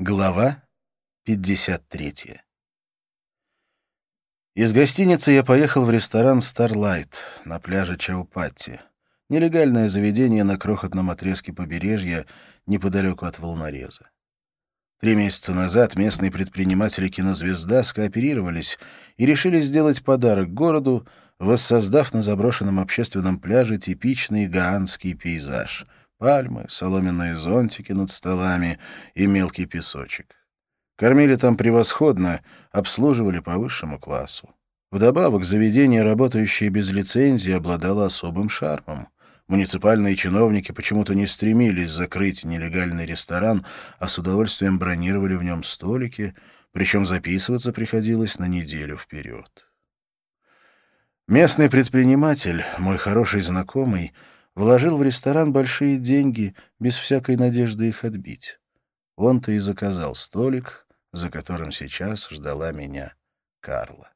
Глава 53. Из гостиницы я поехал в ресторан «Старлайт» на пляже Чаупатти. Нелегальное заведение на крохотном отрезке побережья неподалеку от волнореза. 3 месяца назад местные предприниматели «Кинозвезда» скооперировались и решили сделать подарок городу, воссоздав на заброшенном общественном пляже типичный гаанский пейзаж — пальмы, соломенные зонтики над столами и мелкий песочек. Кормили там превосходно, обслуживали по высшему классу. Вдобавок, заведение, работающее без лицензии, обладало особым шармом. Муниципальные чиновники почему-то не стремились закрыть нелегальный ресторан, а с удовольствием бронировали в нем столики, причем записываться приходилось на неделю вперед. Местный предприниматель, мой хороший знакомый, вложил в ресторан большие деньги, без всякой надежды их отбить. Он-то и заказал столик, за которым сейчас ждала меня Карла.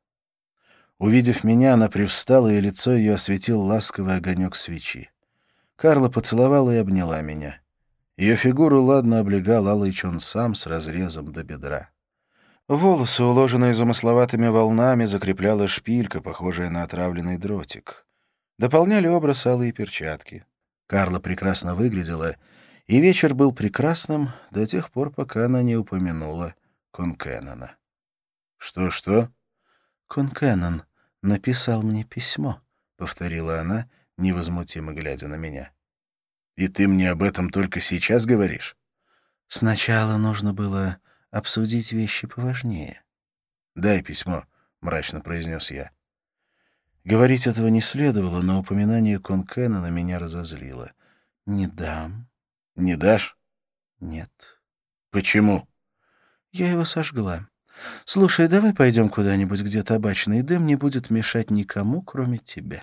Увидев меня, она привстала, и лицо ее осветил ласковый огонек свечи. Карла поцеловала и обняла меня. Ее фигуру ладно облегал алый чонсам с разрезом до бедра. Волосы, уложенные замысловатыми волнами, закрепляла шпилька, похожая на отравленный дротик. Дополняли образ алые перчатки. Карла прекрасно выглядела, и вечер был прекрасным до тех пор, пока она не упомянула Конкеннона. «Что-что?» «Конкеннон написал мне письмо», — повторила она, невозмутимо глядя на меня. «И ты мне об этом только сейчас говоришь?» «Сначала нужно было обсудить вещи поважнее». «Дай письмо», — мрачно произнес я. Говорить этого не следовало, но упоминание Конкеннона меня разозлило. «Не дам». «Не дашь?» «Нет». «Почему?» «Я его сожгла. Слушай, давай пойдем куда-нибудь, где табачный дым не будет мешать никому, кроме тебя».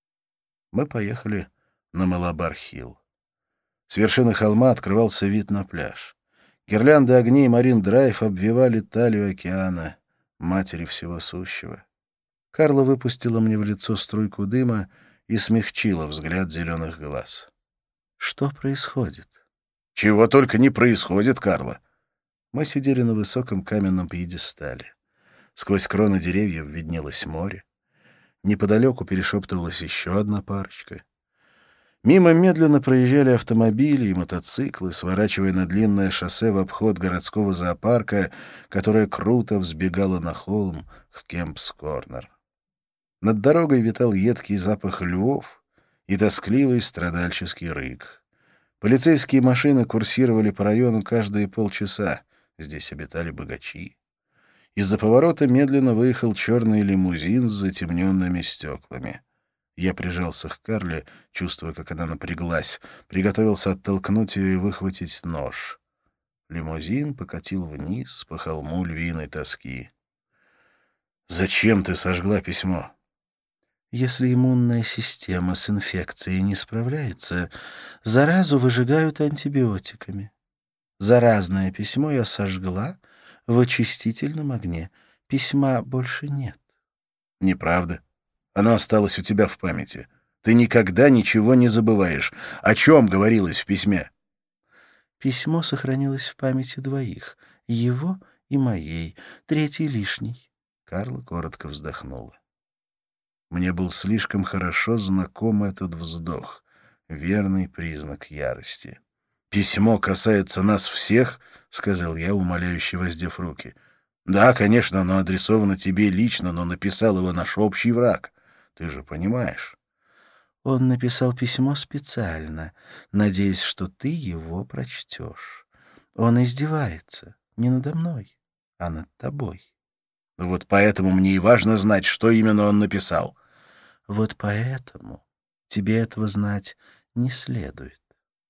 Мы поехали на Малабар-Хилл. С вершины холма открывался вид на пляж. Гирлянды огней Марин-Драйв обвивали талию океана, матери всего сущего. Карла выпустила мне в лицо струйку дыма и смягчила взгляд зеленых глаз. «Что происходит?» «Чего только не происходит, Карла!» Мы сидели на высоком каменном пьедестале. Сквозь кроны деревьев виднелось море. Неподалеку перешептывалась еще одна парочка. Мимо медленно проезжали автомобили и мотоциклы, сворачивая на длинное шоссе в обход городского зоопарка, которое круто взбегало на холм к Кемпс-Корнер. Над дорогой витал едкий запах львов и тоскливый страдальческий рык. Полицейские машины курсировали по району каждые полчаса. Здесь обитали богачи. Из-за поворота медленно выехал черный лимузин с затемненными стеклами. Я прижался к Карле, чувствуя, как она напряглась, приготовился оттолкнуть ее и выхватить нож. Лимузин покатил вниз по холму львиной тоски. «Зачем ты сожгла письмо?» Если иммунная система с инфекцией не справляется, заразу выжигают антибиотиками. Заразное письмо я сожгла в очистительном огне. Письма больше нет. Неправда. Оно осталось у тебя в памяти. Ты никогда ничего не забываешь. О чем говорилось в письме? Письмо сохранилось в памяти двоих. Его и моей. Третий лишний. Карла коротко вздохнула. Мне был слишком хорошо знаком этот вздох, верный признак ярости. «Письмо касается нас всех», — сказал я, умоляюще воздев руки. «Да, конечно, оно адресовано тебе лично, но написал его наш общий враг. Ты же понимаешь». Он написал письмо специально, надеясь, что ты его прочтешь. Он издевается не надо мной, а над тобой. Вот поэтому мне и важно знать, что именно он написал. Вот поэтому тебе этого знать не следует.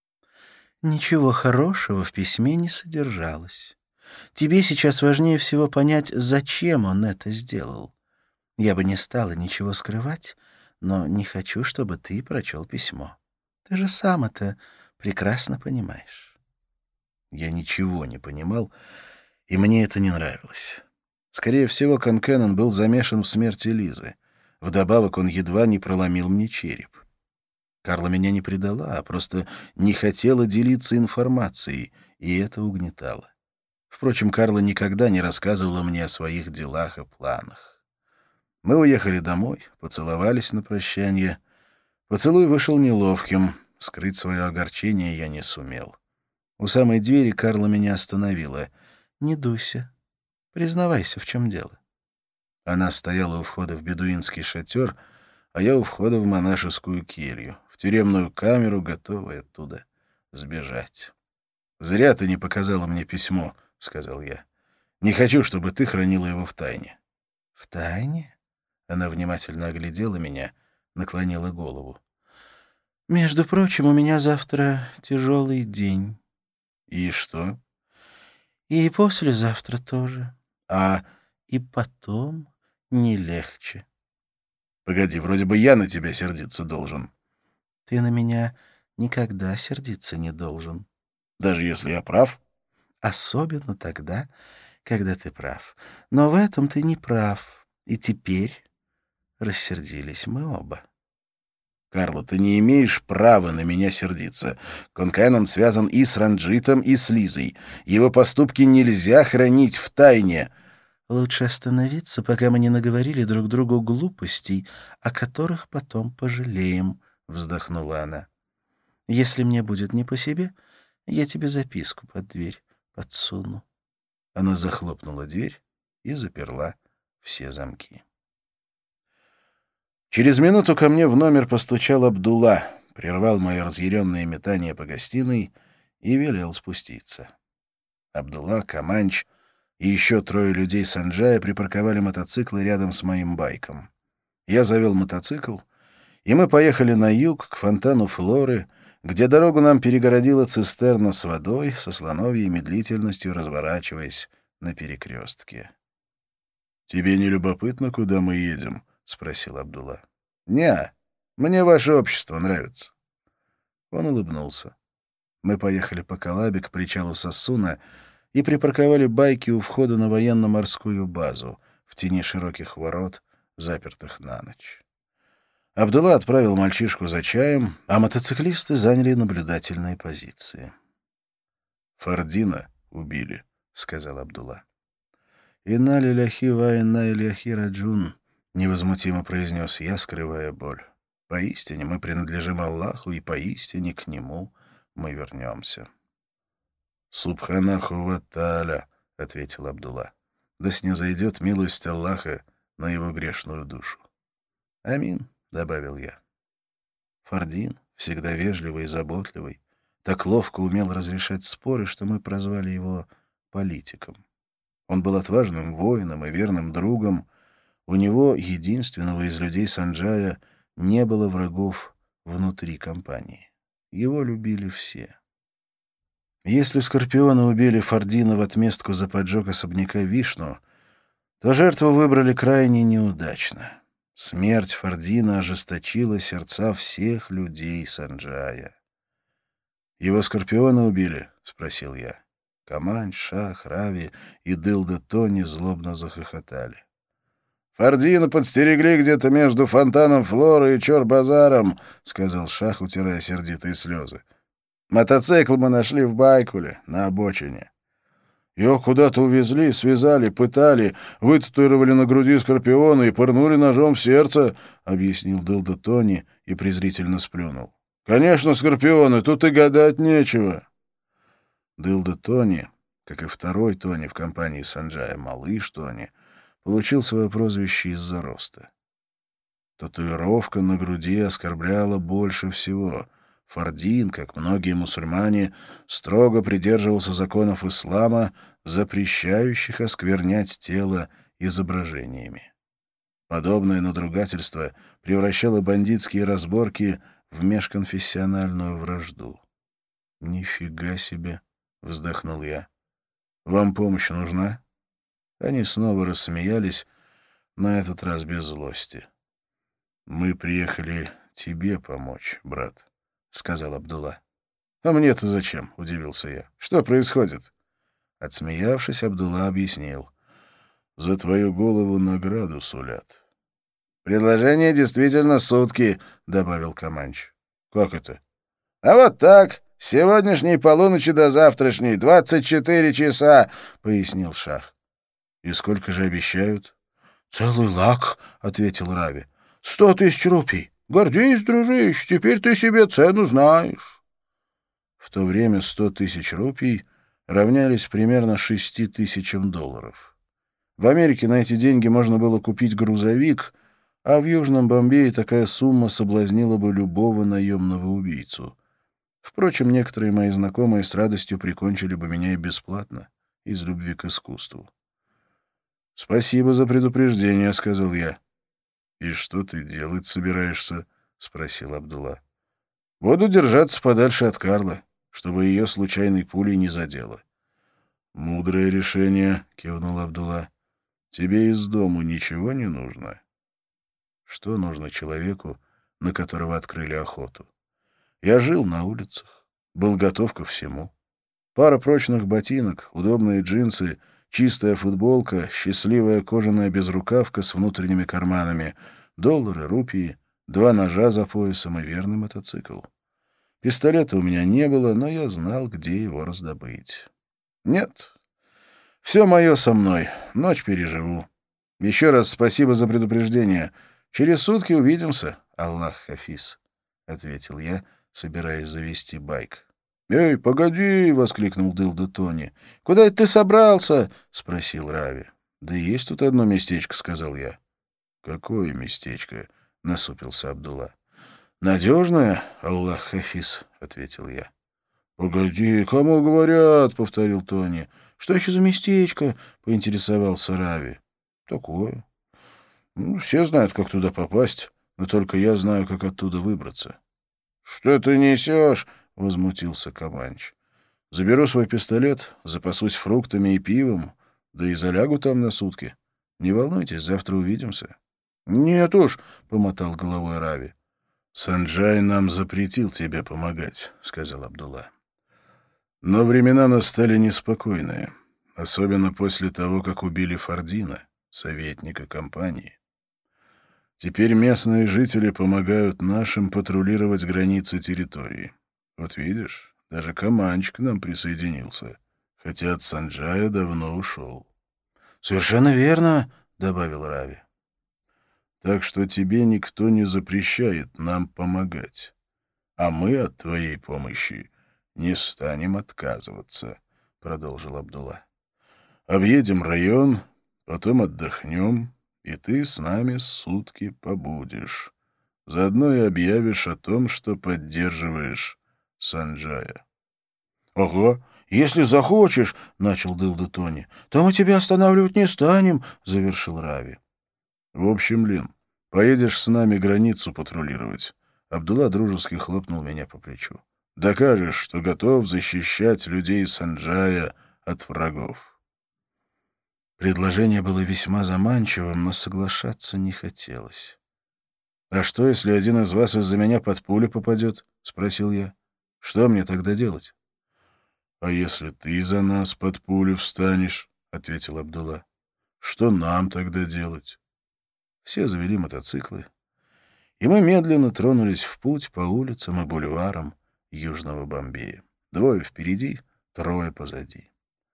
Ничего хорошего в письме не содержалось. Тебе сейчас важнее всего понять, зачем он это сделал. Я бы не стала ничего скрывать, но не хочу, чтобы ты прочел письмо. Ты же сам это прекрасно понимаешь. Я ничего не понимал, и мне это не нравилось. Скорее всего, Конкеннон был замешан в смерти Лизы. Вдобавок он едва не проломил мне череп. Карла меня не предала, а просто не хотела делиться информацией, и это угнетало. Впрочем, Карла никогда не рассказывала мне о своих делах и планах. Мы уехали домой, поцеловались на прощание. Поцелуй вышел неловким. Скрыть свое огорчение я не сумел. У самой двери Карла меня остановила. «Не дуйся. Признавайся, в чем дело». Она стояла у входа в бедуинский шатер, а я у входа в монашескую келью, в тюремную камеру, готовый оттуда сбежать. «Зря ты не показала мне письмо», — сказал я. «Не хочу, чтобы ты хранила его в тайне». «В тайне?» Она внимательно оглядела меня, наклонила голову. «Между прочим, у меня завтра тяжелый день». «И что?» «И послезавтра тоже. А и потом не легче». «Погоди, вроде бы я на тебя сердиться должен». «Ты на меня никогда сердиться не должен». «Даже если я прав?» «Особенно тогда, когда ты прав. Но в этом ты не прав. И теперь рассердились мы оба». «Карла, ты не имеешь права на меня сердиться. Конкэнон связан и с Ранджитом, и с Лизой. Его поступки нельзя хранить в тайне». «Лучше остановиться, пока мы не наговорили друг другу глупостей, о которых потом пожалеем», — вздохнула она. «Если мне будет не по себе, я тебе записку под дверь подсуну». Она захлопнула дверь и заперла все замки. Через минуту ко мне в номер постучал Абдулла, прервал мое разъяренное метание по гостиной и велел спуститься. Абдулла, Каманч и еще 3 людей Санджая припарковали мотоциклы рядом с моим байком. Я завел мотоцикл, и мы поехали на юг, к фонтану Флоры, где дорогу нам перегородила цистерна с водой, со слоновьей медлительностью разворачиваясь на перекрестке. «Тебе не любопытно, куда мы едем?» — спросил Абдулла. «Не, мне ваше общество нравится». Он улыбнулся. Мы поехали по Калабе к причалу Сассуна и припарковали байки у входа на военно-морскую базу в тени широких ворот, запертых на ночь. Абдулла отправил мальчишку за чаем, а мотоциклисты заняли наблюдательные позиции. «Фардина убили», — сказал Абдулла. «Инна лиляхи ва инна иляхи раджун», — невозмутимо произнес я, скрывая боль. «Поистине мы принадлежим Аллаху, и поистине к Нему мы вернемся». «Субханаху ва тааля», — ответил Абдулла. «Да снизойдет милость Аллаха на его грешную душу». «Амин», — добавил я. Фардин, всегда вежливый и заботливый, так ловко умел разрешать споры, что мы прозвали его политиком. Он был отважным воином и верным другом. У него, единственного из людей Санджая, не было врагов внутри компании. Его любили все. Если Скорпиона убили Фардина в отместку за поджог особняка Вишну, то жертву выбрали крайне неудачно. Смерть Фардина ожесточила сердца всех людей Санджая. «Его Скорпиона убили?» — спросил я. Камань, Шах, Рави и Дылда Тони злобно захохотали. «Фардина подстерегли где-то между фонтаном Флоры и Чор-базаром», — сказал Шах, утирая сердитые слезы. «Мотоцикл мы нашли в Байкуле, на обочине. Его куда-то увезли, связали, пытали, вытатуировали на груди Скорпиона и пырнули ножом в сердце», — объяснил Дылда Тони и презрительно сплюнул. «Конечно, Скорпионы, тут и гадать нечего». Дылда Тони, как и второй Тони в компании Санджая, малыш Тони, получил свое прозвище из-за роста. Татуировка на груди оскорбляла больше всего. Фардин, как многие мусульмане, строго придерживался законов ислама, запрещающих осквернять тело изображениями. Подобное надругательство превращало бандитские разборки в межконфессиональную вражду. «Нифига себе!» — вздохнул я. «Вам помощь нужна?» Они снова рассмеялись, на этот раз без злости. «Мы приехали тебе помочь, брат», — сказал Абдулла. «А мне-то зачем?» — удивился я. «Что происходит?» Отсмеявшись, Абдулла объяснил. «За твою голову награду сулят». «Предложение действительно сутки», — добавил Каманч. «Как это?» «А вот так. С сегодняшней полуночи до завтрашней 24 часа, — пояснил Шах. — И сколько же обещают? — Целый лак, — ответил Рави. — 100 000 рупий. Гордись, дружище, теперь ты себе цену знаешь. В то время 100 000 рупий равнялись примерно $6000. В Америке на эти деньги можно было купить грузовик, а в Южном Бомбее такая сумма соблазнила бы любого наемного убийцу. Впрочем, некоторые мои знакомые с радостью прикончили бы меня и бесплатно, из любви к искусству. «Спасибо за предупреждение», — сказал я. «И что ты делать собираешься?» — спросил Абдулла. «Буду держаться подальше от Карла, чтобы ее случайной пулей не задело». «Мудрое решение», — кивнул Абдулла. «Тебе из дому ничего не нужно?» Что нужно человеку, на которого открыли охоту? Я жил на улицах, был готов ко всему. Пара прочных ботинок, удобные джинсы, чистая футболка, счастливая кожаная безрукавка с внутренними карманами, доллары, рупии, 2 ножа за поясом и верный мотоцикл. Пистолета у меня не было, но я знал, где его раздобыть. Нет, все мое со мной, ночь переживу. Еще раз спасибо за предупреждение. Через сутки увидимся, Аллах Хафиз, — ответил я, собираясь завести байк. «Эй, погоди!» — воскликнул Дылда Тони. «Куда это ты собрался?» — спросил Рави. «Да есть тут одно местечко», — сказал я. «Какое местечко?» — насупился Абдулла. «Надежное, Аллах Хафиз», — ответил я. «Погоди, кому говорят?» — повторил Тони. «Что еще за местечко?» — поинтересовался Рави. «Такое. Все знают, как туда попасть, но только я знаю, как оттуда выбраться». «Что ты несешь?» — возмутился Каманч. «Заберу свой пистолет, запасусь фруктами и пивом, да и залягу там на сутки. Не волнуйтесь, завтра увидимся». «Нет уж», — помотал головой Рави. «Санджай нам запретил тебе помогать», — сказал Абдулла. «Но времена настали неспокойные, особенно после того, как убили Фардина, советника компании. Теперь местные жители помогают нашим патрулировать границы территории. Вот видишь, даже Каманч к нам присоединился, хотя от Санджая давно ушел». «Совершенно верно», — добавил Рави. «Так что тебе никто не запрещает нам помогать, а мы от твоей помощи не станем отказываться», — продолжил Абдулла. «Объедем район, потом отдохнем, и ты с нами сутки побудешь. Заодно и объявишь о том, что поддерживаешь Санджая». «Ага, если захочешь, — начал Дылда Тони, — то мы тебя останавливать не станем, — завершил Рави. «В общем, Лин, поедешь с нами границу патрулировать». Абдулла дружески хлопнул меня по плечу. «Докажешь, что готов защищать людей Санджая от врагов». Предложение было весьма заманчивым, но соглашаться не хотелось. «А что, если один из вас из-за меня под пулю попадет?» — спросил я. «Что мне тогда делать?» «А если ты за нас под пулю встанешь?» — ответил Абдулла. «Что нам тогда делать?» Все завели мотоциклы, и мы медленно тронулись в путь по улицам и бульварам Южного Бомбея. 2 впереди, 3 позади.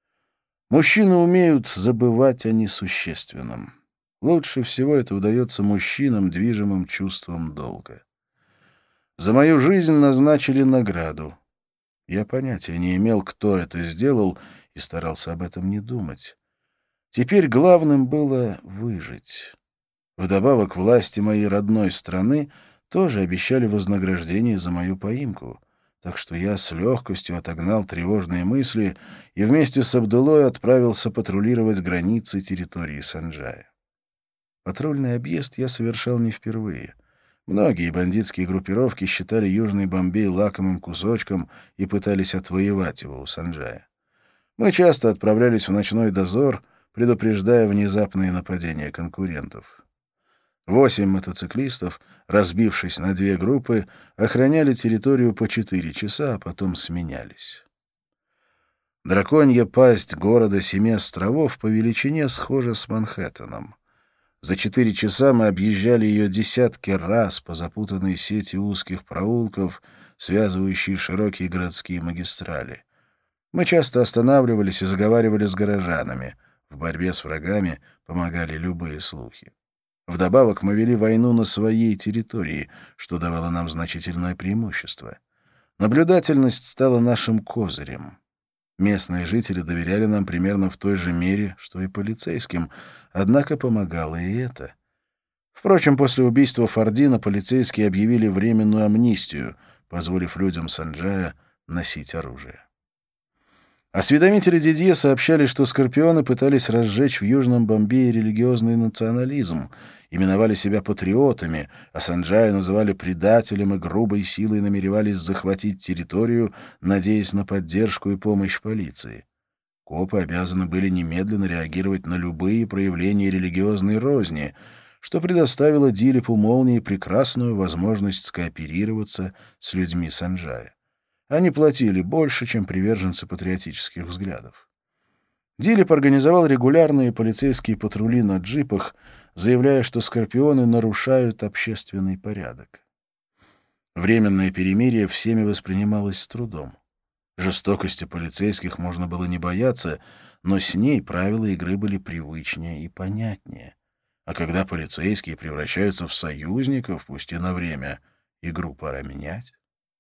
Мужчины умеют забывать о несущественном. Лучше всего это удается мужчинам, движимым чувством долга. За мою жизнь назначили награду. Я понятия не имел, кто это сделал, и старался об этом не думать. Теперь главным было выжить. Вдобавок, власти моей родной страны тоже обещали вознаграждение за мою поимку, так что я с легкостью отогнал тревожные мысли и вместе с Абдуллой отправился патрулировать границы территории Санджая. Патрульный объезд я совершал не впервые. Многие бандитские группировки считали Южный Бомбей лакомым кусочком и пытались отвоевать его у Санджая. Мы часто отправлялись в ночной дозор, предупреждая внезапные нападения конкурентов. 8 мотоциклистов, разбившись на 2 группы, охраняли территорию по 4 часа, а потом сменялись. Драконья пасть города 7 островов по величине схожа с Манхэттеном. За 4 часа мы объезжали ее десятки раз по запутанной сети узких проулков, связывающие широкие городские магистрали. Мы часто останавливались и заговаривали с горожанами. В борьбе с врагами помогали любые слухи. Вдобавок мы вели войну на своей территории, что давало нам значительное преимущество. Наблюдательность стала нашим козырем. Местные жители доверяли нам примерно в той же мере, что и полицейским, однако помогало и это. Впрочем, после убийства Фардина полицейские объявили временную амнистию, позволив людям Санджая носить оружие. Осведомители Дидье сообщали, что скорпионы пытались разжечь в Южном Бомбее религиозный национализм, именовали себя патриотами, а Санджая называли предателем и грубой силой намеревались захватить территорию, надеясь на поддержку и помощь полиции. Копы обязаны были немедленно реагировать на любые проявления религиозной розни, что предоставило Дилипу Молнии прекрасную возможность скооперироваться с людьми Санджая. Они платили больше, чем приверженцы патриотических взглядов. Дилип организовал регулярные полицейские патрули на джипах, заявляя, что скорпионы нарушают общественный порядок. Временное перемирие всеми воспринималось с трудом. Жестокости полицейских можно было не бояться, но с ней правила игры были привычнее и понятнее. А когда полицейские превращаются в союзников, пусть и на время, игру пора менять.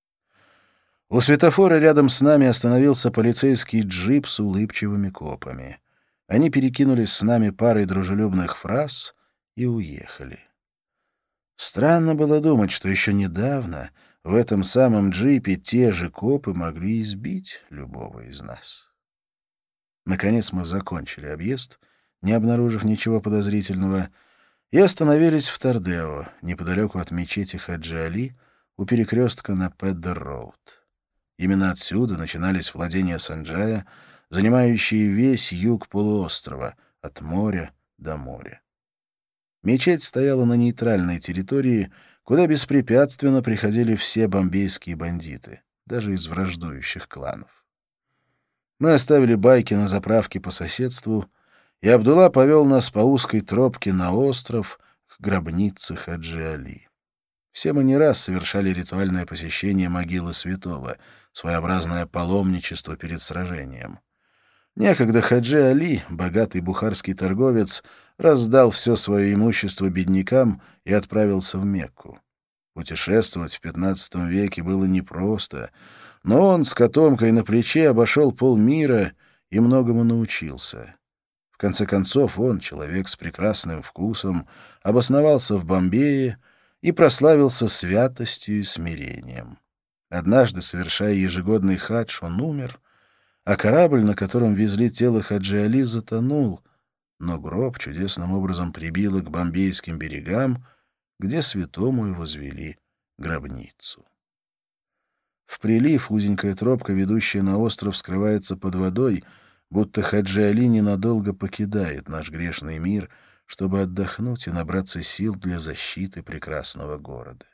У светофора рядом с нами остановился полицейский джип с улыбчивыми копами. Они перекинулись с нами парой дружелюбных фраз и уехали. Странно было думать, что еще недавно в этом самом джипе те же копы могли избить любого из нас. Наконец мы закончили объезд, не обнаружив ничего подозрительного, и остановились в Тардео, неподалеку от мечети Хаджи-Али, у перекрестка на Педдер-Роуд. Именно отсюда начинались владения Санджая, занимающие весь юг полуострова, от моря до моря. Мечеть стояла на нейтральной территории, куда беспрепятственно приходили все бомбейские бандиты, даже из враждующих кланов. Мы оставили байки на заправке по соседству, и Абдулла повел нас по узкой тропке на остров к гробнице Хаджи-Али. Все мы не раз совершали ритуальное посещение могилы святого, своеобразное паломничество перед сражением. Некогда Хаджи Али, богатый бухарский торговец, раздал все свое имущество беднякам и отправился в Мекку. Путешествовать в XV веке было непросто, но он с котомкой на плече обошел полмира и многому научился. В конце концов он, человек с прекрасным вкусом, обосновался в Бомбее и прославился святостью и смирением. Однажды, совершая ежегодный хадж, он умер, а корабль, на котором везли тело Хаджи Али, затонул, но гроб чудесным образом прибило к бомбейским берегам, где святому и возвели гробницу. В прилив узенькая тропка, ведущая на остров, скрывается под водой, будто Хаджи Али ненадолго покидает наш грешный мир, чтобы отдохнуть и набраться сил для защиты прекрасного города.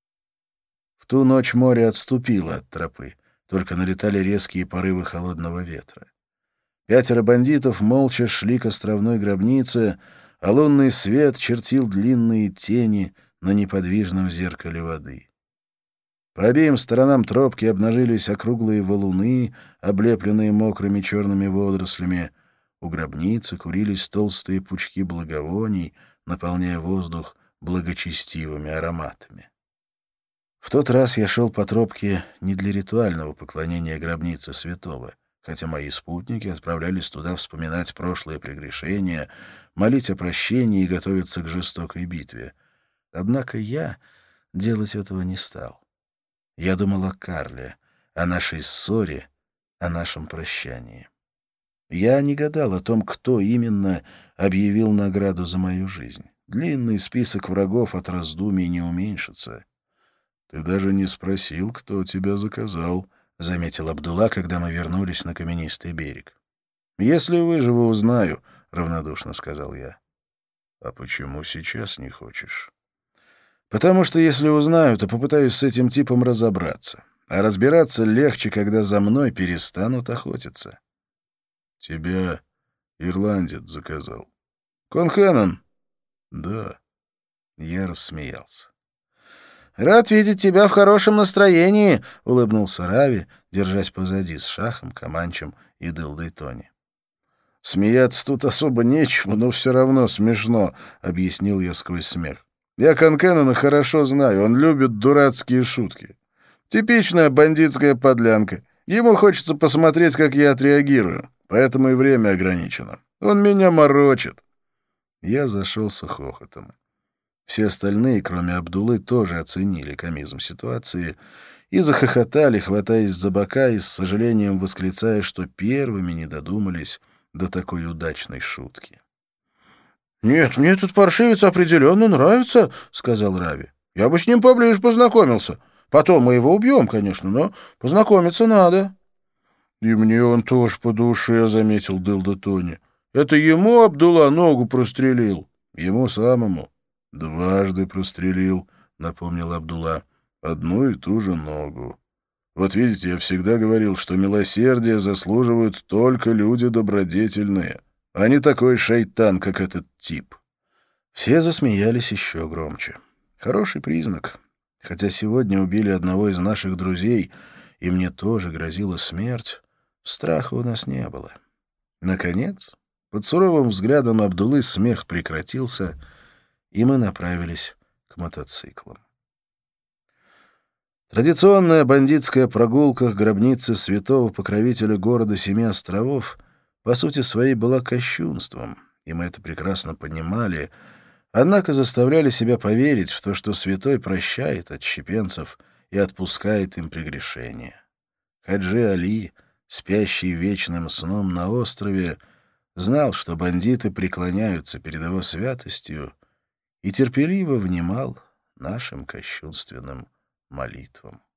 В ту ночь море отступило от тропы, только налетали резкие порывы холодного ветра. 5 бандитов молча шли к островной гробнице, а лунный свет чертил длинные тени на неподвижном зеркале воды. По обеим сторонам тропки обнажились округлые валуны, облепленные мокрыми черными водорослями. У гробницы курились толстые пучки благовоний, наполняя воздух благочестивыми ароматами. В тот раз я шел по тропке не для ритуального поклонения гробнице святого, хотя мои спутники отправлялись туда вспоминать прошлые прегрешения, молить о прощении и готовиться к жестокой битве. Однако я делать этого не стал. Я думал о Карле, о нашей ссоре, о нашем прощании. Я не гадал о том, кто именно объявил награду за мою жизнь. Длинный список врагов от раздумий не уменьшится. «Ты даже не спросил, кто тебя заказал», — заметил Абдулла, когда мы вернулись на каменистый берег. «Если выживу, узнаю», — равнодушно сказал я. «А почему сейчас не хочешь?» «Потому что если узнаю, то попытаюсь с этим типом разобраться. А разбираться легче, когда за мной перестанут охотиться». «Тебя ирландец заказал». «Конхенен?» «Да». Я рассмеялся. «Рад видеть тебя в хорошем настроении», — улыбнулся Рави, держась позади с Шахом, Каманчем и Дылдой Тони. «Смеяться тут особо нечему, но все равно смешно», — объяснил я сквозь смех. «Я Конкеннона хорошо знаю, он любит дурацкие шутки. Типичная бандитская подлянка. Ему хочется посмотреть, как я отреагирую, поэтому и время ограничено. Он меня морочит». Я зашелся хохотом. Все остальные, кроме Абдуллы, тоже оценили комизм ситуации и захохотали, хватаясь за бока и с сожалением восклицая, что первыми не додумались до такой удачной шутки. «Нет, мне этот паршивец определенно нравится», — сказал Рави. «Я бы с ним поближе познакомился. Потом мы его убьем, конечно, но познакомиться надо». «И мне он тоже по душе», — заметил Дылда Тони. «Это ему Абдулла ногу прострелил?» «Ему самому». «Дважды прострелил», — напомнил Абдулла. «Одну и ту же ногу. Вот видите, я всегда говорил, что милосердие заслуживают только люди добродетельные, а не такой шайтан, как этот тип». Все засмеялись еще громче. Хороший признак. Хотя сегодня убили одного из наших друзей, и мне тоже грозила смерть, страха у нас не было. Наконец, под суровым взглядом Абдуллы смех прекратился, и мы направились к мотоциклам. Традиционная бандитская прогулка к гробнице святого покровителя города Семи островов по сути своей была кощунством, и мы это прекрасно понимали, однако заставляли себя поверить в то, что святой прощает отщепенцев и отпускает им прегрешения. Хаджи Али, спящий вечным сном на острове, знал, что бандиты преклоняются перед его святостью, и терпеливо внимал нашим кощунственным молитвам.